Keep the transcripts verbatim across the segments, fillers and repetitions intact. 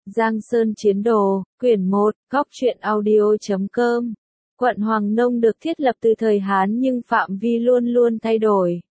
Giang Sơn Chiến Đồ, quyển một, góc truyện audio chấm com. Quận Hoàng Nông được thiết lập từ thời Hán nhưng phạm vi luôn luôn thay đổi.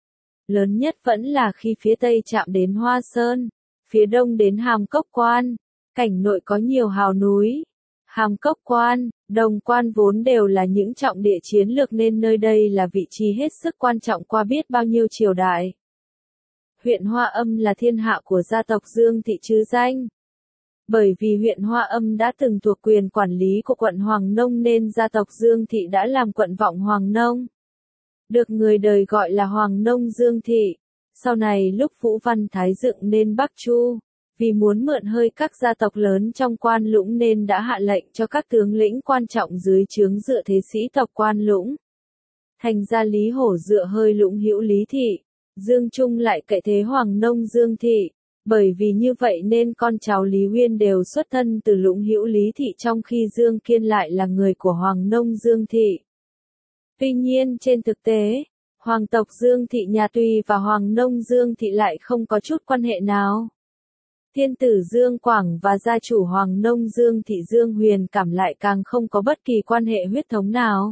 Lớn nhất vẫn là khi phía Tây chạm đến Hoa Sơn, phía Đông đến Hàm Cốc Quan, cảnh nội có nhiều hào núi. Hàm Cốc Quan, Đồng Quan vốn đều là những trọng địa chiến lược nên nơi đây là vị trí hết sức quan trọng qua biết bao nhiêu triều đại. Huyện Hoa Âm là thiên hạ của gia tộc Dương Thị chứ danh. Bởi vì huyện Hoa Âm đã từng thuộc quyền quản lý của quận Hoàng Nông nên gia tộc Dương Thị đã làm quận vọng Hoàng Nông. Được người đời gọi là Hoàng Nông Dương Thị. Sau này lúc Vũ Văn Thái dựng nên Bắc Chu, vì muốn mượn hơi các gia tộc lớn trong Quan Lũng nên đã hạ lệnh cho các tướng lĩnh quan trọng dưới trướng dựa thế sĩ tộc Quan Lũng. Thành ra Lý Hổ dựa hơi Lũng hữu Lý Thị, Dương Trung lại cậy thế Hoàng Nông Dương Thị. Bởi vì như vậy nên con cháu Lý Huyên đều xuất thân từ Lũng hữu Lý Thị trong khi Dương Kiên lại là người của Hoàng Nông Dương Thị. Tuy nhiên trên thực tế, Hoàng tộc Dương Thị nhà Tùy và Hoàng Nông Dương Thị lại không có chút quan hệ nào. Thiên tử Dương Quảng và gia chủ Hoàng Nông Dương Thị Dương Huyền Cảm lại càng không có bất kỳ quan hệ huyết thống nào.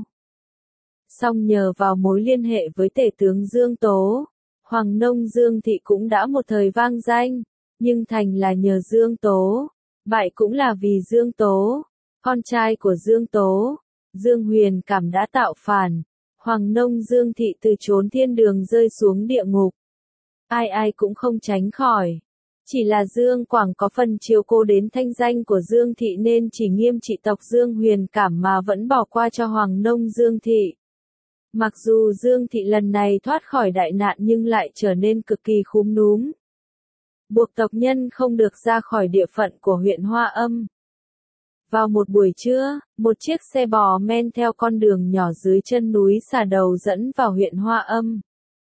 Song nhờ vào mối liên hệ với tể tướng Dương Tố, Hoàng Nông Dương Thị cũng đã một thời vang danh, nhưng thành là nhờ Dương Tố, bại cũng là vì Dương Tố, con trai của Dương Tố, Dương Huyền Cảm đã tạo phản, Hoàng Nông Dương Thị từ chốn thiên đường rơi xuống địa ngục. Ai ai cũng không tránh khỏi. Chỉ là Dương Quảng có phần chiếu cố đến thanh danh của Dương Thị nên chỉ nghiêm trị tộc Dương Huyền Cảm mà vẫn bỏ qua cho Hoàng Nông Dương Thị. Mặc dù Dương Thị lần này thoát khỏi đại nạn nhưng lại trở nên cực kỳ khúm núm. Buộc tộc nhân không được ra khỏi địa phận của huyện Hoa Âm. Vào một buổi trưa, một chiếc xe bò men theo con đường nhỏ dưới chân núi Xà Đầu dẫn vào huyện Hoa Âm.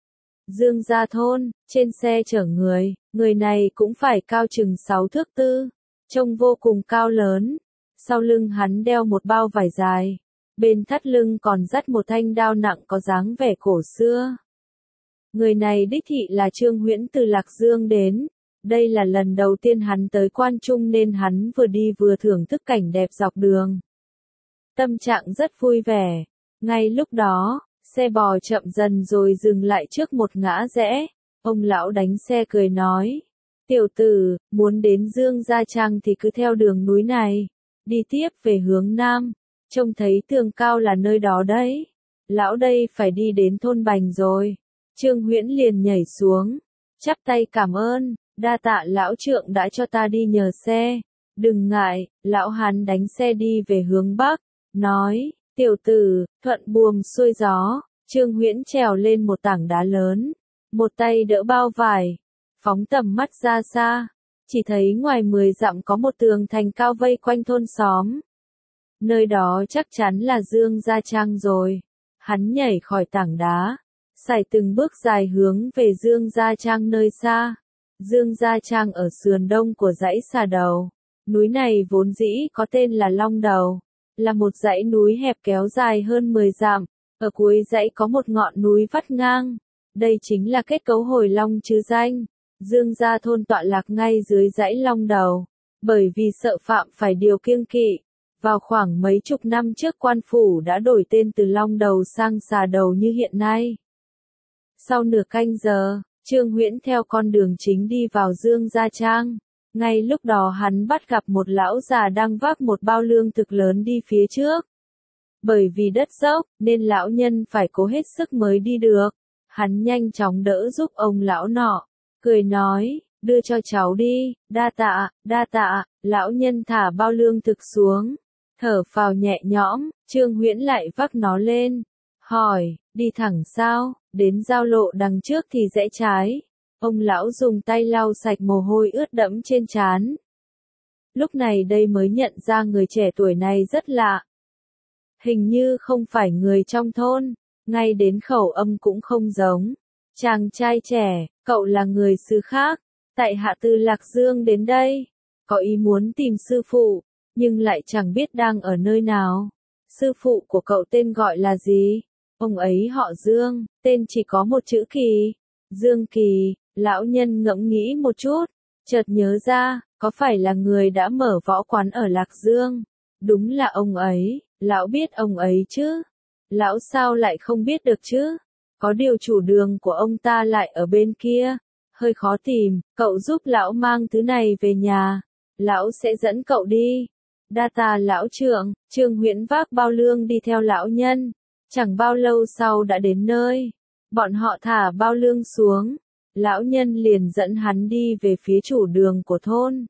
Dương Gia Thôn, trên xe chở người, người này cũng phải cao chừng sáu thước tư, trông vô cùng cao lớn. Sau lưng hắn đeo một bao vải dài. Bên thắt lưng còn dắt một thanh đao nặng có dáng vẻ cổ xưa. Người này đích thị là Trương Huyễn từ Lạc Dương đến. Đây là lần đầu tiên hắn tới Quan Trung nên hắn vừa đi vừa thưởng thức cảnh đẹp dọc đường. Tâm trạng rất vui vẻ. Ngay lúc đó, xe bò chậm dần rồi dừng lại trước một ngã rẽ. Ông lão đánh xe cười nói. Tiểu tử, muốn đến Dương Gia Trang thì cứ theo đường núi này. Đi tiếp về hướng Nam. Trông thấy tường cao là nơi đó đấy. Lão đây phải đi đến thôn Bành rồi. Trương Huyễn liền nhảy xuống. Chắp tay cảm ơn. Đa tạ lão trượng đã cho ta đi nhờ xe. Đừng ngại, lão hắn đánh xe đi về hướng Bắc. Nói, tiểu tử, thuận buồm xuôi gió. Trương Huyễn trèo lên một tảng đá lớn. Một tay đỡ bao vải. Phóng tầm mắt ra xa. Chỉ thấy ngoài mười dặm có một tường thành cao vây quanh thôn xóm. Nơi đó chắc chắn là Dương Gia Trang rồi. Hắn nhảy khỏi tảng đá. Sải từng bước dài hướng về Dương Gia Trang nơi xa. Dương Gia Trang ở sườn đông của dãy Xà Đầu. Núi này vốn dĩ có tên là Long Đầu. Là một dãy núi hẹp kéo dài hơn mười dặm. Ở cuối dãy có một ngọn núi vắt ngang. Đây chính là kết cấu Hồi Long chứ danh. Dương Gia Thôn tọa lạc ngay dưới dãy Long Đầu. Bởi vì sợ phạm phải điều kiêng kỵ. Vào khoảng mấy chục năm trước Quan Phủ đã đổi tên từ Long Đầu sang Xà Đầu như hiện nay. Sau nửa canh giờ, Trương Huyễn theo con đường chính đi vào Dương Gia Trang. Ngay lúc đó hắn bắt gặp một lão già đang vác một bao lương thực lớn đi phía trước. Bởi vì đất dốc, nên lão nhân phải cố hết sức mới đi được. Hắn nhanh chóng đỡ giúp ông lão nọ, cười nói, đưa cho cháu đi, đa tạ, đa tạ. Lão nhân thả bao lương thực xuống. Thở phào nhẹ nhõm, Trương Huyễn lại vác nó lên. Hỏi, đi thẳng sao, đến giao lộ đằng trước thì rẽ trái. Ông lão dùng tay lau sạch mồ hôi ướt đẫm trên trán. Lúc này đây mới nhận ra người trẻ tuổi này rất lạ. Hình như không phải người trong thôn, ngay đến khẩu âm cũng không giống. Chàng trai trẻ, cậu là người xứ khác, tại hạ từ Lạc Dương đến đây, có ý muốn tìm sư phụ. Nhưng lại chẳng biết đang ở nơi nào. Sư phụ của cậu tên gọi là gì? Ông ấy họ Dương, tên chỉ có một chữ Kỳ. Dương Kỳ, lão nhân ngẫm nghĩ một chút, chợt nhớ ra, Có phải là người đã mở võ quán ở Lạc Dương? Đúng là ông ấy, lão biết ông ấy chứ? Lão sao lại không biết được chứ? Có điều chủ đường của ông ta lại ở bên kia, hơi khó tìm, cậu giúp lão mang thứ này về nhà, lão sẽ dẫn cậu đi. Đa tạ lão trưởng, Trương Huyễn vác bao lương đi theo lão nhân, chẳng bao lâu sau đã đến nơi. Bọn họ thả bao lương xuống, lão nhân liền dẫn hắn đi về phía chủ đường của thôn.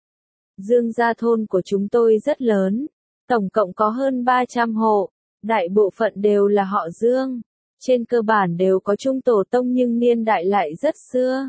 Dương gia thôn của chúng tôi rất lớn, tổng cộng có hơn ba trăm hộ, đại bộ phận đều là họ Dương. Trên cơ bản đều có chung tổ tông nhưng niên đại lại rất xưa.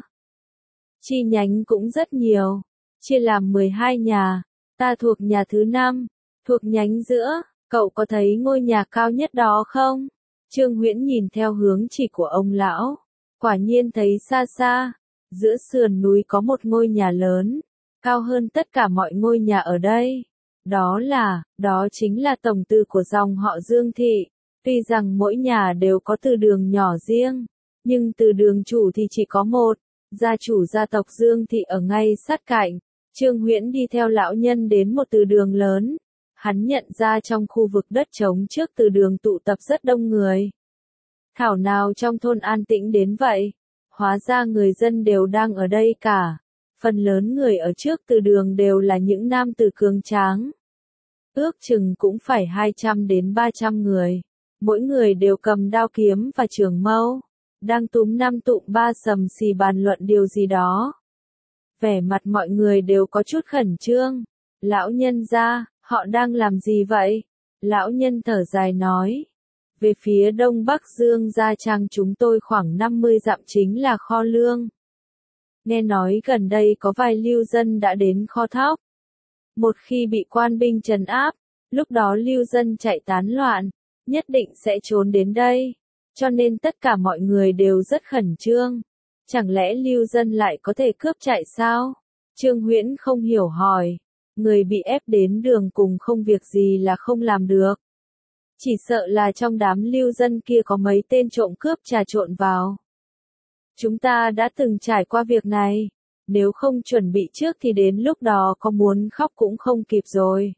Chi nhánh cũng rất nhiều, chia làm mười hai nhà, ta thuộc nhà thứ năm, thuộc nhánh giữa, cậu có thấy ngôi nhà cao nhất đó không? Trương Huyễn nhìn theo hướng chỉ của ông lão, quả nhiên thấy xa xa, giữa sườn núi có một ngôi nhà lớn, cao hơn tất cả mọi ngôi nhà ở đây. Đó là, đó chính là tổng từ của dòng họ Dương Thị. Tuy rằng mỗi nhà đều có từ đường nhỏ riêng, nhưng từ đường chủ thì chỉ có một, gia chủ gia tộc Dương Thị ở ngay sát cạnh. Trương Huyễn đi theo lão nhân đến một từ đường lớn, hắn nhận ra trong khu vực đất trống trước từ đường tụ tập rất đông người. Thảo nào trong thôn an tĩnh đến vậy, hóa ra người dân đều đang ở đây cả, phần lớn người ở trước từ đường đều là những nam tử cường tráng. Ước chừng cũng phải hai trăm đến ba trăm người. Mỗi người đều cầm đao kiếm và trường mâu, đang túm năm tụm ba sầm xì bàn luận điều gì đó. Vẻ mặt mọi người đều có chút khẩn trương. Lão nhân gia, họ đang làm gì vậy? Lão nhân thở dài nói. Về phía đông bắc Dương Gia Trang chúng tôi khoảng năm mươi dặm chính là kho lương. Nghe nói gần đây có vài lưu dân đã đến kho thóc. Một khi bị quan binh trấn áp, lúc đó lưu dân chạy tán loạn, nhất định sẽ trốn đến đây, cho nên tất cả mọi người đều rất khẩn trương. Chẳng lẽ lưu dân lại có thể cướp chạy sao? Trương Huyễn không hiểu hỏi, người bị ép đến đường cùng không việc gì là không làm được. Chỉ sợ là trong đám lưu dân kia có mấy tên trộm cướp trà trộn vào. Chúng ta đã từng trải qua việc này, nếu không chuẩn bị trước thì đến lúc đó có muốn khóc cũng không kịp rồi.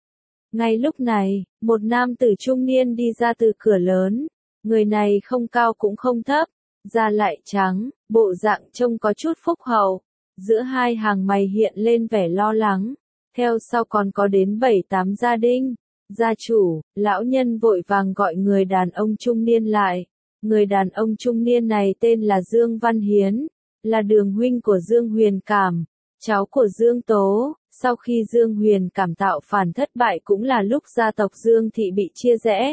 Ngay lúc này, một nam tử trung niên đi ra từ cửa lớn, người này không cao cũng không thấp, da lại trắng, bộ dạng trông có chút phúc hậu, giữa hai hàng mày hiện lên vẻ lo lắng, theo sau còn có đến bảy tám gia đình. Gia chủ, lão nhân vội vàng gọi người đàn ông trung niên lại, người đàn ông trung niên này tên là Dương Văn Hiến, là đường huynh của Dương Huyền Cảm, cháu của Dương Tố. Sau khi Dương Huyền Cảm tạo phản thất bại cũng là lúc gia tộc Dương Thị bị chia rẽ.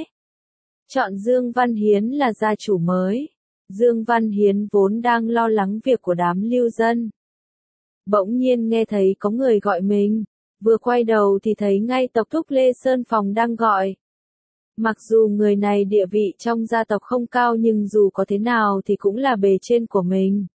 Chọn Dương Văn Hiến là gia chủ mới. Dương Văn Hiến vốn đang lo lắng việc của đám lưu dân. Bỗng nhiên nghe thấy có người gọi mình, vừa quay đầu thì thấy ngay tộc thúc Lê Sơn Phòng đang gọi. Mặc dù người này địa vị trong gia tộc không cao nhưng dù có thế nào thì cũng là bề trên của mình.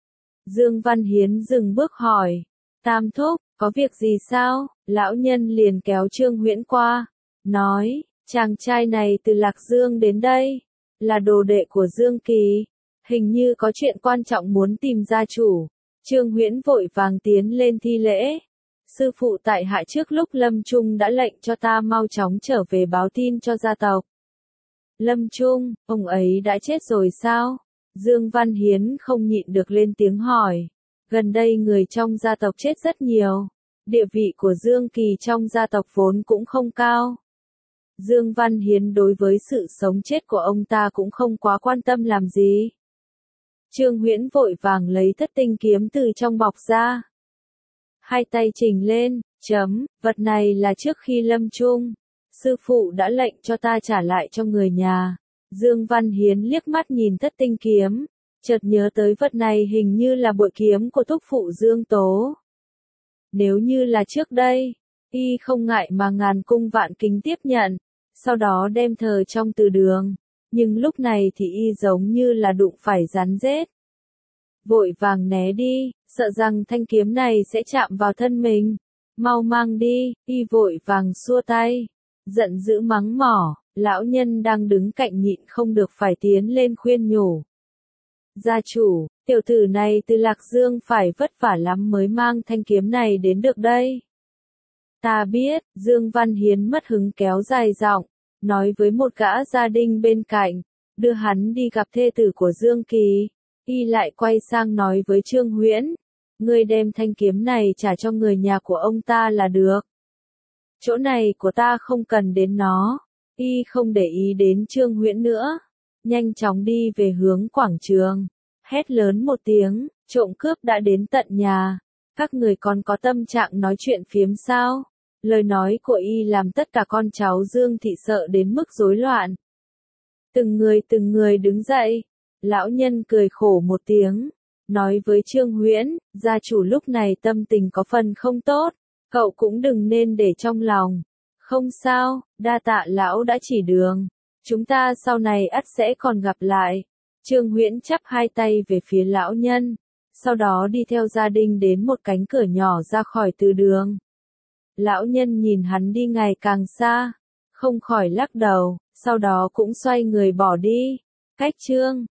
Dương Văn Hiến dừng bước hỏi, Tam thúc, có việc gì sao? Lão nhân liền kéo Trương Huyễn qua, nói, chàng trai này từ Lạc Dương đến đây, là đồ đệ của Dương Kỳ, hình như có chuyện quan trọng muốn tìm gia chủ. Trương Huyễn vội vàng tiến lên thi lễ. Sư phụ tại hạ trước lúc lâm chung đã lệnh cho ta mau chóng trở về báo tin cho gia tộc. Lâm Chung, ông ấy đã chết rồi sao? Dương Văn Hiến không nhịn được lên tiếng hỏi. Gần đây người trong gia tộc chết rất nhiều. Địa vị của Dương Kỳ trong gia tộc vốn cũng không cao. Dương Văn Hiến đối với sự sống chết của ông ta cũng không quá quan tâm làm gì. Trương Huyễn vội vàng lấy thất tinh kiếm từ trong bọc ra. Hai tay chỉnh lên, chấm, vật này là trước khi lâm chung. Sư phụ đã lệnh cho ta trả lại cho người nhà. Dương Văn Hiến liếc mắt nhìn thất tinh kiếm, chợt nhớ tới vật này hình như là bội kiếm của thúc phụ Dương Tố. Nếu như là trước đây, y không ngại mà ngàn cung vạn kính tiếp nhận, sau đó đem thờ trong từ đường, nhưng lúc này thì y giống như là đụng phải rắn rết. Vội vàng né đi, sợ rằng thanh kiếm này sẽ chạm vào thân mình. Mau mang đi, y vội vàng xua tay, giận dữ mắng mỏ, lão nhân đang đứng cạnh nhịn không được phải tiến lên khuyên nhủ. Gia chủ, tiểu tử này từ Lạc Dương phải vất vả lắm mới mang thanh kiếm này đến được đây. Ta biết, Dương Văn Hiến mất hứng kéo dài giọng, nói với một gã gia đình bên cạnh, đưa hắn đi gặp thê tử của Dương Kỳ. Y lại quay sang nói với Trương Huyễn, ngươi đem thanh kiếm này trả cho người nhà của ông ta là được. Chỗ này của ta không cần đến nó. Y không để ý đến Trương Huyễn nữa, nhanh chóng đi về hướng quảng trường, hét lớn một tiếng, trộm cướp đã đến tận nhà. Các người còn có tâm trạng nói chuyện phiếm sao? Lời nói của Y làm tất cả con cháu Dương thị sợ đến mức rối loạn. Từng người từng người đứng dậy. Lão nhân cười khổ một tiếng, nói với Trương Huyễn, gia chủ lúc này tâm tình có phần không tốt, cậu cũng đừng nên để trong lòng. Không sao, đa tạ lão đã chỉ đường. Chúng ta sau này ắt sẽ còn gặp lại. Trương Huyễn chắp hai tay về phía lão nhân, sau đó đi theo gia đình đến một cánh cửa nhỏ ra khỏi từ đường. Lão nhân nhìn hắn đi ngày càng xa, không khỏi lắc đầu, sau đó cũng xoay người bỏ đi. Cách chương